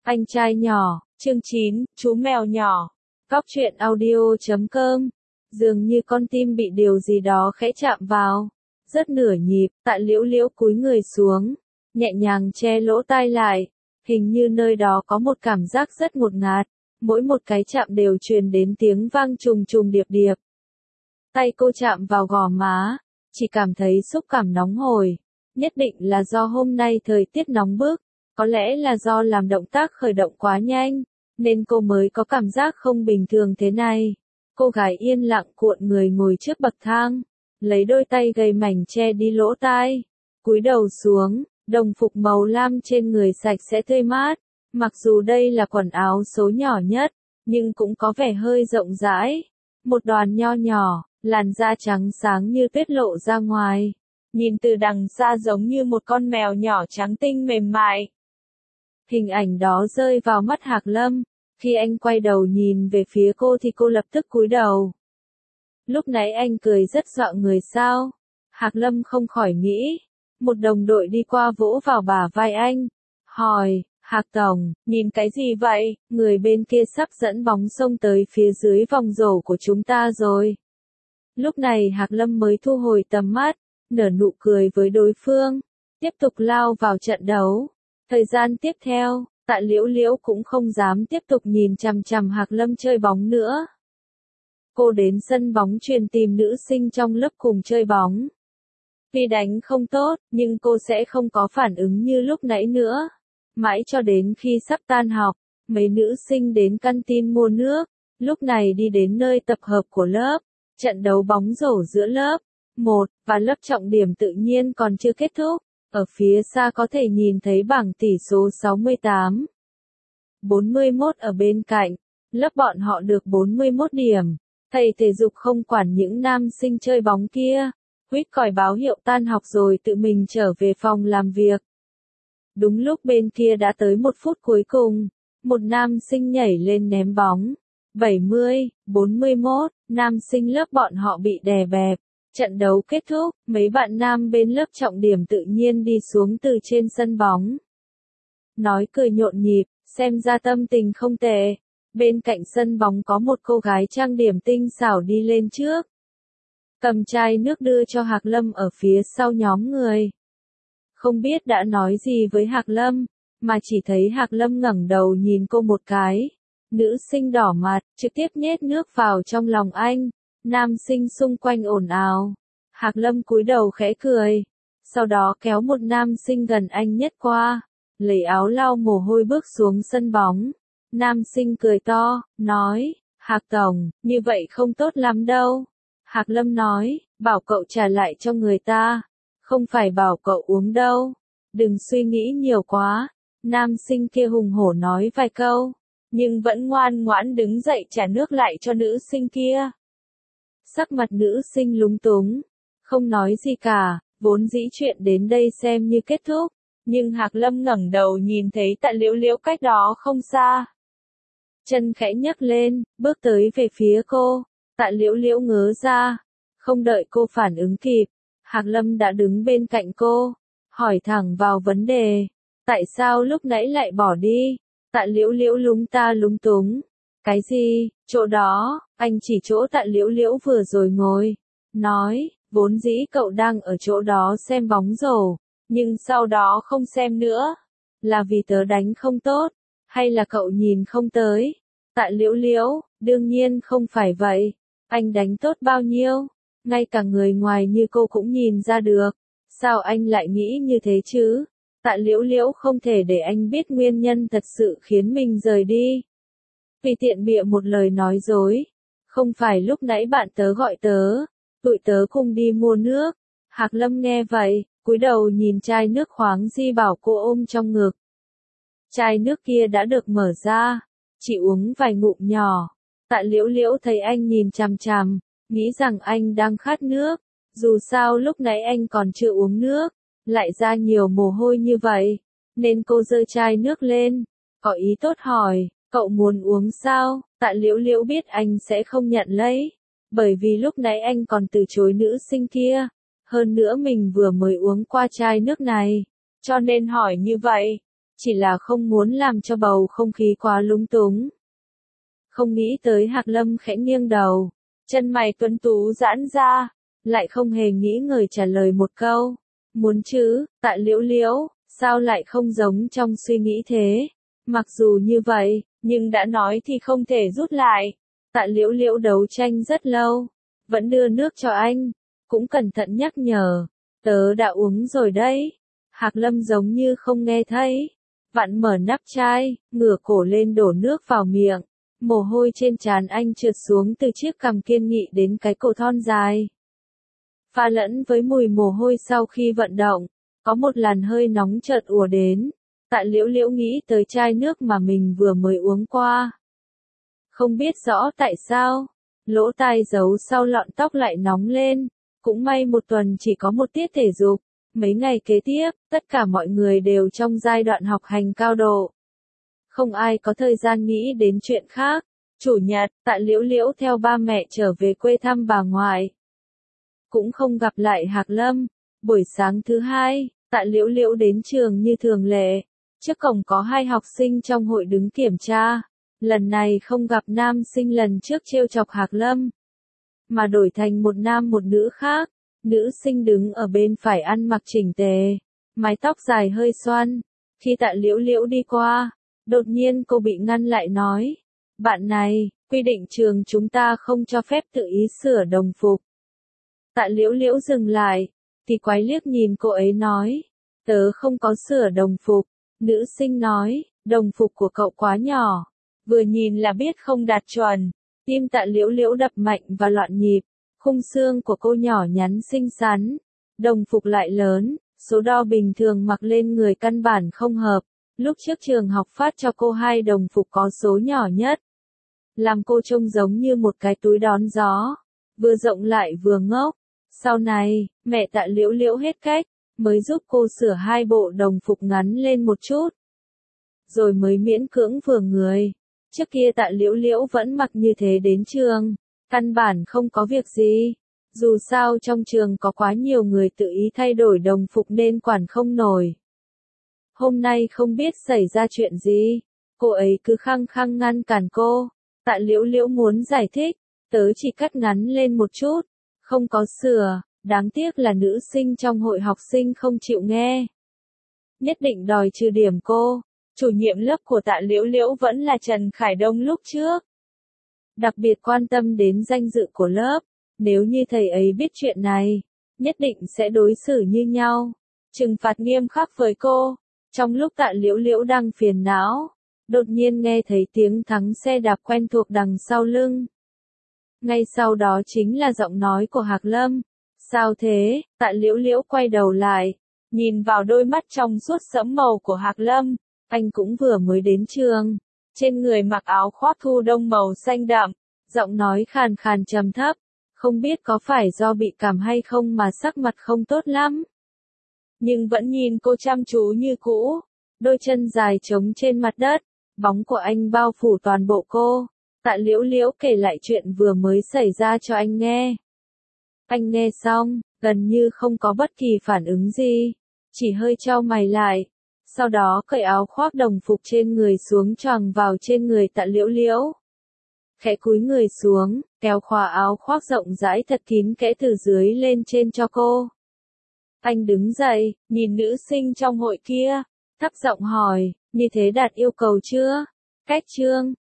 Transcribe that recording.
Anh trai nhỏ, chương 9, chú mèo nhỏ. Góc truyện audio.com. Dường như con tim bị điều gì đó khẽ chạm vào. Rất nửa nhịp, Tạ Liễu Liễu cúi người xuống, nhẹ nhàng che lỗ tai lại. Hình như nơi đó có một cảm giác rất ngột ngạt. Mỗi một cái chạm đều truyền đến tiếng vang trùng trùng điệp điệp. Tay cô chạm vào gò má, chỉ cảm thấy xúc cảm nóng hổi. Nhất định là do hôm nay thời tiết nóng bức. Có lẽ là do làm động tác khởi động quá nhanh, nên cô mới có cảm giác không bình thường thế này. Cô gái yên lặng cuộn người ngồi trước bậc thang, lấy đôi tay gầy mảnh che đi lỗ tai, cúi đầu xuống, đồng phục màu lam trên người sạch sẽ tươi mát. Mặc dù đây là quần áo số nhỏ nhất, nhưng cũng có vẻ hơi rộng rãi. Một đoàn nho nhỏ, làn da trắng sáng như tuyết lộ ra ngoài. Nhìn từ đằng xa giống như một con mèo nhỏ trắng tinh mềm mại. Hình ảnh đó rơi vào mắt Hạc Lâm, khi anh quay đầu nhìn về phía cô thì cô lập tức cúi đầu. Lúc nãy anh cười rất dọa người sao? Hạc Lâm không khỏi nghĩ. Một đồng đội đi qua vỗ vào bả vai anh, hỏi, Hạc Tổng, nhìn cái gì vậy? Người bên kia sắp dẫn bóng xông tới phía dưới vòng rổ của chúng ta rồi. Lúc này Hạc Lâm mới thu hồi tầm mắt, nở nụ cười với đối phương, tiếp tục lao vào trận đấu. Thời gian tiếp theo, Tạ Liễu Liễu cũng không dám tiếp tục nhìn chằm chằm Hạc Lâm chơi bóng nữa. Cô đến sân bóng chuyền tìm nữ sinh trong lớp cùng chơi bóng. Tuy đánh không tốt, nhưng cô sẽ không có phản ứng như lúc nãy nữa. Mãi cho đến khi sắp tan học, mấy nữ sinh đến canteen mua nước, lúc này đi đến nơi tập hợp của lớp. Trận đấu bóng rổ giữa lớp 1 và lớp trọng điểm tự nhiên còn chưa kết thúc. Ở phía xa có thể nhìn thấy bảng tỷ số 68-41 ở bên cạnh. Lớp bọn họ được 41 điểm. Thầy thể dục không quản những nam sinh chơi bóng kia. Huýt còi báo hiệu tan học rồi tự mình trở về phòng làm việc. Đúng lúc bên kia đã tới 1 phút cuối cùng. Một nam sinh nhảy lên ném bóng. 70-41, nam sinh lớp bọn họ bị đè bẹp. Trận đấu kết thúc, mấy bạn nam bên lớp trọng điểm tự nhiên đi xuống từ trên sân bóng. Nói cười nhộn nhịp, xem ra tâm tình không tệ. Bên cạnh sân bóng có một cô gái trang điểm tinh xảo đi lên trước. Cầm chai nước đưa cho Hạc Lâm ở phía sau nhóm người. Không biết đã nói gì với Hạc Lâm, mà chỉ thấy Hạc Lâm ngẩng đầu nhìn cô một cái. Nữ sinh đỏ mặt, trực tiếp nhét nước vào trong lòng anh. Nam sinh xung quanh ồn ào. Hạc Lâm cúi đầu khẽ cười. Sau đó kéo một nam sinh gần anh nhất qua. Lấy áo lau mồ hôi bước xuống sân bóng. Nam sinh cười to, nói, Hạc Tổng, như vậy không tốt lắm đâu. Hạc Lâm nói, bảo cậu trả lại cho người ta. Không phải bảo cậu uống đâu. Đừng suy nghĩ nhiều quá. Nam sinh kia hùng hổ nói vài câu, nhưng vẫn ngoan ngoãn đứng dậy trả nước lại cho nữ sinh kia. Sắc mặt nữ sinh lúng túng, không nói gì cả, vốn dĩ chuyện đến đây xem như kết thúc, nhưng Hạc Lâm ngẩng đầu nhìn thấy Tạ Liễu Liễu cách đó không xa. Chân khẽ nhấc lên, bước tới về phía cô, Tạ Liễu Liễu ngớ ra, không đợi cô phản ứng kịp, Hạc Lâm đã đứng bên cạnh cô, hỏi thẳng vào vấn đề, tại sao lúc nãy lại bỏ đi? Tạ Liễu Liễu lúng ta lúng túng. Cái gì? Chỗ đó, anh chỉ chỗ Tạ Liễu Liễu vừa rồi ngồi. Nói, vốn dĩ cậu đang ở chỗ đó xem bóng rổ, nhưng sau đó không xem nữa. Là vì tớ đánh không tốt, hay là cậu nhìn không tới? Tạ Liễu Liễu, đương nhiên không phải vậy. Anh đánh tốt bao nhiêu? Ngay cả người ngoài như cô cũng nhìn ra được. Sao anh lại nghĩ như thế chứ? Tạ Liễu Liễu không thể để anh biết nguyên nhân thật sự khiến mình rời đi. Vì tiện bịa một lời nói dối. Không phải lúc nãy bạn tớ gọi tớ, tụi tớ cùng đi mua nước. Hạc Lâm nghe vậy, cúi đầu nhìn chai nước khoáng Di bảo cô ôm trong ngực. Chai nước kia đã được mở ra, chỉ uống vài ngụm nhỏ. Tạ Liễu Liễu thấy anh nhìn chằm chằm, nghĩ rằng anh đang khát nước. Dù sao lúc nãy anh còn chưa uống nước, lại ra nhiều mồ hôi như vậy, nên cô giơ chai nước lên, có ý tốt hỏi, cậu muốn uống sao? Tạ Liễu Liễu biết anh sẽ không nhận lấy, bởi vì lúc nãy anh còn từ chối nữ sinh kia, hơn nữa mình vừa mới uống qua chai nước này, cho nên hỏi như vậy. chỉ là không muốn làm cho bầu không khí quá lúng túng. Không nghĩ tới Hạc Lâm khẽ nghiêng đầu, chân mày tuấn tú giãn ra, lại không hề nghĩ ngợi trả lời một câu. Muốn chứ, Tạ Liễu Liễu, sao lại không giống trong suy nghĩ thế? Mặc dù như vậy, nhưng đã nói thì không thể rút lại. Tạ Liễu Liễu đấu tranh rất lâu, vẫn đưa nước cho anh, cũng cẩn thận nhắc nhở. Tớ đã uống rồi đấy. Hạc Lâm giống như không nghe thấy. Vặn mở nắp chai, ngửa cổ lên đổ nước vào miệng. Mồ hôi trên trán anh trượt xuống từ chiếc cằm kiên nghị đến cái cổ thon dài. Pha lẫn với mùi mồ hôi sau khi vận động, có một làn hơi nóng chợt ùa đến. Tạ Liễu Liễu nghĩ tới chai nước mà mình vừa mới uống qua. Không biết rõ tại sao, lỗ tai giấu sau lọn tóc lại nóng lên. Cũng may một tuần chỉ có một tiết thể dục. Mấy ngày kế tiếp, tất cả mọi người đều trong giai đoạn học hành cao độ. Không ai có thời gian nghĩ đến chuyện khác. Chủ nhật, Tạ Liễu Liễu theo ba mẹ trở về quê thăm bà ngoại. Cũng không gặp lại Hạc Lâm. Buổi sáng thứ hai, Tạ Liễu Liễu đến trường như thường lệ. Trước cổng có 2 học sinh trong hội đứng kiểm tra. Lần này không gặp nam sinh lần trước trêu chọc Hạc Lâm, mà đổi thành một nam một nữ khác. Nữ sinh đứng ở bên phải ăn mặc chỉnh tề, mái tóc dài hơi xoăn. Khi Tạ Liễu Liễu đi qua, đột nhiên cô bị ngăn lại nói. Bạn này, quy định trường chúng ta không cho phép tự ý sửa đồng phục. Tạ Liễu Liễu dừng lại, thì quái liếc nhìn cô ấy nói. Tớ không có sửa đồng phục. Nữ sinh nói, đồng phục của cậu quá nhỏ. Vừa nhìn là biết không đạt chuẩn. Tim Tạ Liễu Liễu đập mạnh và loạn nhịp. Khung xương của cô nhỏ nhắn xinh xắn. Đồng phục lại lớn, số đo bình thường mặc lên người căn bản không hợp. Lúc trước trường học phát cho cô 2 đồng phục có số nhỏ nhất. Làm cô trông giống như một cái túi đón gió. Vừa rộng lại vừa ngốc. Sau này, mẹ Tạ Liễu Liễu hết cách, mới giúp cô sửa 2 bộ đồng phục ngắn lên một chút. Rồi mới miễn cưỡng vừa người. Trước kia Tạ Liễu Liễu vẫn mặc như thế đến trường. Căn bản không có việc gì. Dù sao trong trường có quá nhiều người tự ý thay đổi đồng phục nên quản không nổi. Hôm nay không biết xảy ra chuyện gì. Cô ấy cứ khăng khăng ngăn cản cô. Tạ Liễu Liễu muốn giải thích. Tớ chỉ cắt ngắn lên một chút. Không có sửa. Đáng tiếc là nữ sinh trong hội học sinh không chịu nghe. Nhất định đòi trừ điểm cô. Chủ nhiệm lớp của Tạ Liễu Liễu vẫn là Trần Khải Đông lúc trước. Đặc biệt quan tâm đến danh dự của lớp. Nếu như thầy ấy biết chuyện này, nhất định sẽ đối xử như nhau. Trừng phạt nghiêm khắc với cô. Trong lúc Tạ Liễu Liễu đang phiền não, đột nhiên nghe thấy tiếng thắng xe đạp quen thuộc đằng sau lưng. Ngay sau đó chính là giọng nói của Hạc Lâm. Sao thế? Tạ Liễu Liễu quay đầu lại, nhìn vào đôi mắt trong suốt sẫm màu của Hạc Lâm. Anh cũng vừa mới đến trường. Trên người mặc áo khoác thu đông màu xanh đậm, giọng nói khàn khàn trầm thấp. Không biết có phải do bị cảm hay không mà sắc mặt không tốt lắm. Nhưng vẫn nhìn cô chăm chú như cũ. Đôi chân dài trống trên mặt đất. Bóng của anh bao phủ toàn bộ cô. Tạ Liễu Liễu kể lại chuyện vừa mới xảy ra cho anh nghe. Anh nghe xong, gần như không có bất kỳ phản ứng gì. Chỉ hơi chau mày lại. Sau đó cởi áo khoác đồng phục trên người xuống choàng vào trên người Tạ Liễu Liễu. Khẽ cúi người xuống, kéo khóa áo khoác rộng rãi thật kín kẽ từ dưới lên trên cho cô. Anh đứng dậy, nhìn nữ sinh trong hội kia, thấp giọng hỏi, như thế đạt yêu cầu chưa? Cách chương